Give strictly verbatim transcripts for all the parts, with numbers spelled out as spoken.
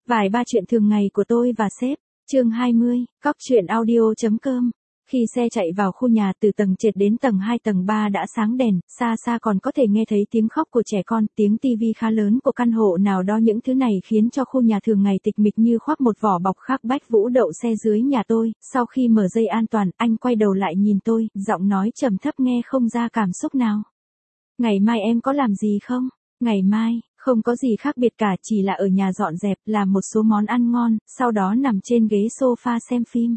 Vài ba chuyện thường ngày của tôi và sếp. Chương hai mươi, cóc truyện audio.com. Khi xe chạy vào khu nhà từ tầng trệt đến tầng hai tầng ba đã sáng đèn, xa xa còn có thể nghe thấy tiếng khóc của trẻ con, tiếng tivi khá lớn của căn hộ nào đó. Những thứ này khiến cho khu nhà thường ngày tịch mịch như khoác một vỏ bọc khác. Bách Vũ đậu xe dưới nhà tôi, sau khi mở dây an toàn, anh quay đầu lại nhìn tôi, giọng nói trầm thấp nghe không ra cảm xúc nào. Ngày mai em có làm gì không? Ngày mai, không có gì khác biệt cả, chỉ là ở nhà dọn dẹp, làm một số món ăn ngon, sau đó nằm trên ghế sofa xem phim.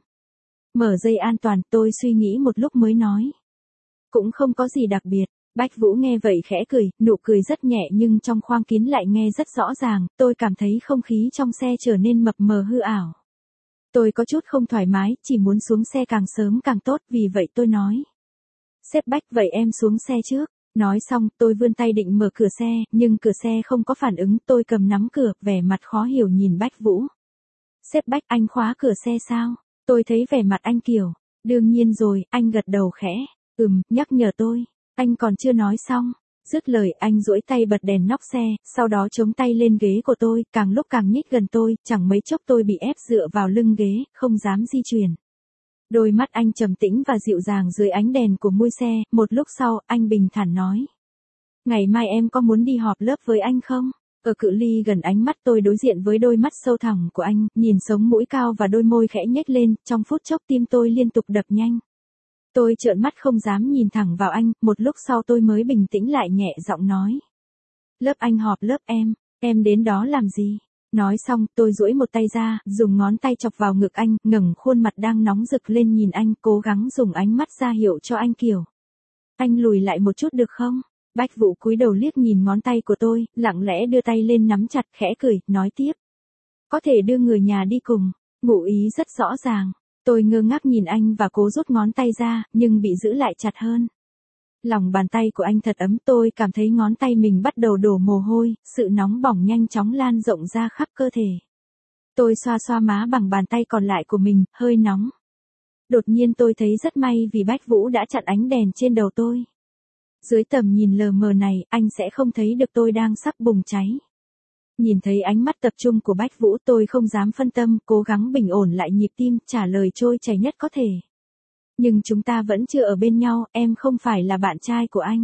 Mở dây an toàn, tôi suy nghĩ một lúc mới nói. Cũng không có gì đặc biệt. Bách Vũ nghe vậy khẽ cười, nụ cười rất nhẹ nhưng trong khoang kín lại nghe rất rõ ràng. Tôi cảm thấy không khí trong xe trở nên mập mờ hư ảo. Tôi có chút không thoải mái, chỉ muốn xuống xe càng sớm càng tốt, vì vậy tôi nói. Sếp Bách, vậy em xuống xe trước. Nói xong, tôi vươn tay định mở cửa xe, nhưng cửa xe không có phản ứng. Tôi cầm nắm cửa, vẻ mặt khó hiểu nhìn Bách Vũ. Sếp Bách, anh khóa cửa xe sao? Tôi thấy vẻ mặt anh kiểu, đương nhiên rồi, anh gật đầu khẽ, ừm, nhắc nhở tôi, anh còn chưa nói xong. Dứt lời anh duỗi tay bật đèn nóc xe, sau đó chống tay lên ghế của tôi, càng lúc càng nhích gần tôi, chẳng mấy chốc tôi bị ép dựa vào lưng ghế, không dám di chuyển. Đôi mắt anh trầm tĩnh và dịu dàng dưới ánh đèn của mui xe, một lúc sau, anh bình thản nói. Ngày mai em có muốn đi họp lớp với anh không? Ở cự ly gần ánh mắt tôi đối diện với đôi mắt sâu thẳm của anh, nhìn sống mũi cao và đôi môi khẽ nhếch lên, trong phút chốc tim tôi liên tục đập nhanh. Tôi trợn mắt không dám nhìn thẳng vào anh, một lúc sau tôi mới bình tĩnh lại nhẹ giọng nói. Lớp anh họp lớp em, em đến đó làm gì? Nói xong, tôi duỗi một tay ra, dùng ngón tay chọc vào ngực anh, ngẩng khuôn mặt đang nóng rực lên nhìn anh, cố gắng dùng ánh mắt ra hiệu cho anh kiểu. Anh lùi lại một chút được không? Bách Vũ cúi đầu liếc nhìn ngón tay của tôi, lặng lẽ đưa tay lên nắm chặt, khẽ cười, nói tiếp. Có thể đưa người nhà đi cùng, ngụ ý rất rõ ràng. Tôi ngơ ngác nhìn anh và cố rút ngón tay ra, nhưng bị giữ lại chặt hơn. Lòng bàn tay của anh thật ấm, tôi cảm thấy ngón tay mình bắt đầu đổ mồ hôi, sự nóng bỏng nhanh chóng lan rộng ra khắp cơ thể. Tôi xoa xoa má bằng bàn tay còn lại của mình, hơi nóng. Đột nhiên tôi thấy rất may vì Bách Vũ đã chặn ánh đèn trên đầu tôi. Dưới tầm nhìn lờ mờ này, anh sẽ không thấy được tôi đang sắp bùng cháy. Nhìn thấy ánh mắt tập trung của Bách Vũ, tôi không dám phân tâm, cố gắng bình ổn lại nhịp tim, trả lời trôi chảy nhất có thể. Nhưng chúng ta vẫn chưa ở bên nhau, em không phải là bạn trai của anh.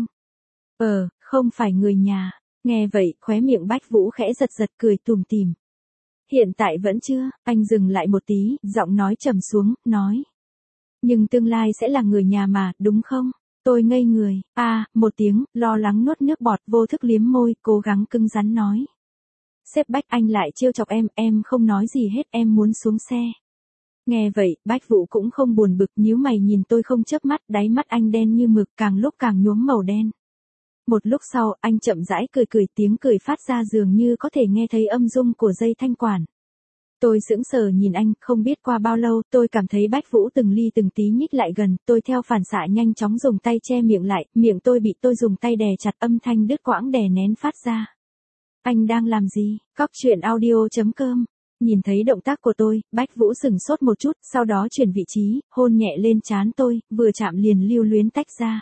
Ờ, không phải người nhà. Nghe vậy, khóe miệng Bách Vũ khẽ giật giật cười tủm tỉm. Hiện tại vẫn chưa, anh dừng lại một tí, giọng nói trầm xuống, nói. Nhưng tương lai sẽ là người nhà mà, đúng không? Tôi ngây người, a à, một tiếng, lo lắng nuốt nước bọt, vô thức liếm môi, cố gắng cứng rắn nói. Sếp Bách, anh lại trêu chọc em, em không nói gì hết, em muốn xuống xe. Nghe vậy, Bách Vũ cũng không buồn bực, nhíu mày nhìn tôi không chớp mắt, đáy mắt anh đen như mực, càng lúc càng nhuốm màu đen. Một lúc sau, anh chậm rãi cười cười, tiếng cười phát ra dường như có thể nghe thấy âm dung của dây thanh quản. Tôi sững sờ nhìn anh, không biết qua bao lâu, tôi cảm thấy Bách Vũ từng ly từng tí nhích lại gần, tôi theo phản xạ nhanh chóng dùng tay che miệng lại, miệng tôi bị tôi dùng tay đè chặt, âm thanh đứt quãng đè nén phát ra. Anh đang làm gì? Cóc truyện audio.com. Nhìn thấy động tác của tôi, Bách Vũ sừng sốt một chút, sau đó chuyển vị trí, hôn nhẹ lên trán tôi, vừa chạm liền lưu luyến tách ra.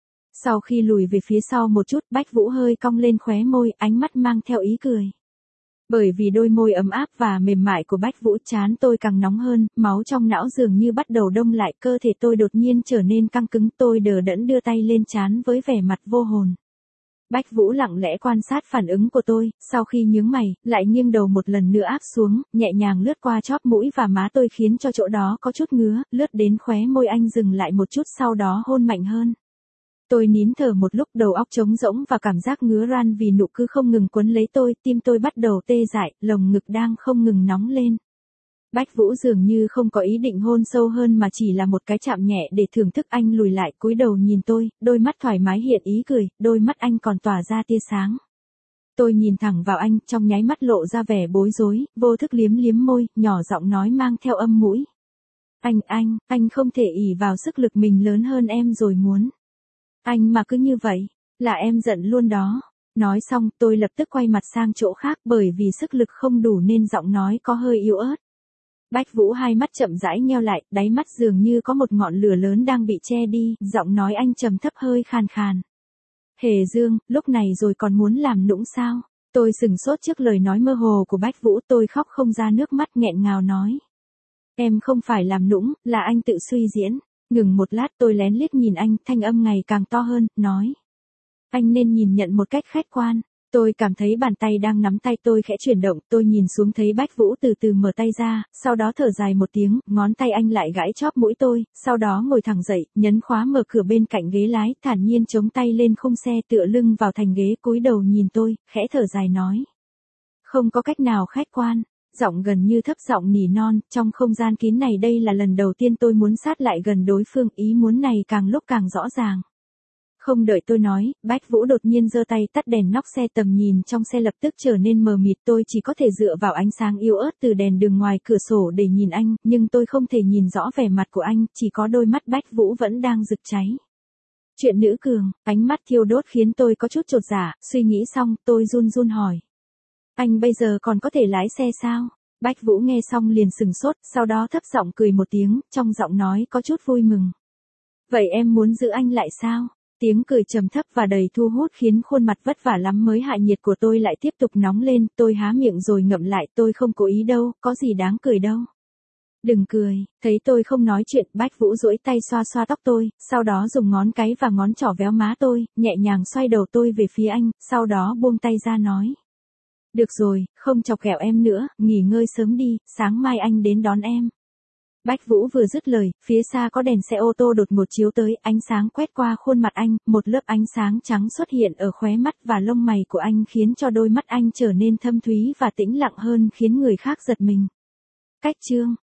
Sau khi lùi về phía sau một chút, Bách Vũ hơi cong lên khóe môi, ánh mắt mang theo ý cười. Bởi vì đôi môi ấm áp và mềm mại của Bách Vũ, trán tôi càng nóng hơn, máu trong não dường như bắt đầu đông lại, cơ thể tôi đột nhiên trở nên căng cứng, tôi đờ đẫn đưa tay lên trán với vẻ mặt vô hồn. Bách Vũ lặng lẽ quan sát phản ứng của tôi, sau khi nhướng mày, lại nghiêng đầu một lần nữa áp xuống, nhẹ nhàng lướt qua chóp mũi và má tôi khiến cho chỗ đó có chút ngứa, lướt đến khóe môi anh dừng lại một chút sau đó hôn mạnh hơn. Tôi nín thở một lúc, đầu óc trống rỗng và cảm giác ngứa ran vì nụ cứ không ngừng quấn lấy tôi, tim tôi bắt đầu tê dại, lồng ngực đang không ngừng nóng lên. Bách Vũ dường như không có ý định hôn sâu hơn mà chỉ là một cái chạm nhẹ để thưởng thức. Anh lùi lại cúi đầu nhìn tôi, đôi mắt thoải mái hiện ý cười, đôi mắt anh còn tỏa ra tia sáng. Tôi nhìn thẳng vào anh, trong nháy mắt lộ ra vẻ bối rối, vô thức liếm liếm môi, nhỏ giọng nói mang theo âm mũi. Anh, anh, anh không thể ỷ vào sức lực mình lớn hơn em rồi muốn. Anh mà cứ như vậy, là em giận luôn đó. Nói xong, tôi lập tức quay mặt sang chỗ khác bởi vì sức lực không đủ nên giọng nói có hơi yếu ớt. Bách Vũ hai mắt chậm rãi nheo lại, đáy mắt dường như có một ngọn lửa lớn đang bị che đi, giọng nói anh trầm thấp hơi khàn khàn. Hề Dương, lúc này rồi còn muốn làm nũng sao? Tôi sừng sốt trước lời nói mơ hồ của Bách Vũ, tôi khóc không ra nước mắt nghẹn ngào nói. Em không phải làm nũng, là anh tự suy diễn. Ngừng một lát tôi lén liếc nhìn anh, thanh âm ngày càng to hơn, nói. Anh nên nhìn nhận một cách khách quan. Tôi cảm thấy bàn tay đang nắm tay tôi khẽ chuyển động, tôi nhìn xuống thấy Bách Vũ từ từ mở tay ra, sau đó thở dài một tiếng, ngón tay anh lại gãi chóp mũi tôi, sau đó ngồi thẳng dậy, nhấn khóa mở cửa bên cạnh ghế lái, thản nhiên chống tay lên khung xe tựa lưng vào thành ghế cúi đầu nhìn tôi, khẽ thở dài nói. Không có cách nào khách quan. Giọng gần như thấp giọng nỉ non, trong không gian kín này đây là lần đầu tiên tôi muốn sát lại gần đối phương, ý muốn này càng lúc càng rõ ràng. Không đợi tôi nói, Bách Vũ đột nhiên giơ tay tắt đèn nóc xe, tầm nhìn trong xe lập tức trở nên mờ mịt, tôi chỉ có thể dựa vào ánh sáng yếu ớt từ đèn đường ngoài cửa sổ để nhìn anh, nhưng tôi không thể nhìn rõ vẻ mặt của anh, chỉ có đôi mắt Bách Vũ vẫn đang rực cháy. Chuyện nữ cường, ánh mắt thiêu đốt khiến tôi có chút chột dạ, suy nghĩ xong, tôi run run hỏi. Anh bây giờ còn có thể lái xe sao? Bách Vũ nghe xong liền sừng sốt, sau đó thấp giọng cười một tiếng, trong giọng nói có chút vui mừng. Vậy em muốn giữ anh lại sao? Tiếng cười trầm thấp và đầy thu hút khiến khuôn mặt vất vả lắm mới hạ nhiệt của tôi lại tiếp tục nóng lên, tôi há miệng rồi ngậm lại, tôi không cố ý đâu, có gì đáng cười đâu. Đừng cười, thấy tôi không nói chuyện, Bách Vũ duỗi tay xoa xoa tóc tôi, sau đó dùng ngón cái và ngón trỏ véo má tôi, nhẹ nhàng xoay đầu tôi về phía anh, sau đó buông tay ra nói. Được rồi, không chọc ghẹo em nữa, nghỉ ngơi sớm đi, sáng mai anh đến đón em. Bách Vũ vừa dứt lời, phía xa có đèn xe ô tô đột ngột chiếu tới, ánh sáng quét qua khuôn mặt anh, một lớp ánh sáng trắng xuất hiện ở khóe mắt và lông mày của anh khiến cho đôi mắt anh trở nên thâm thúy và tĩnh lặng hơn, khiến người khác giật mình. Cách chương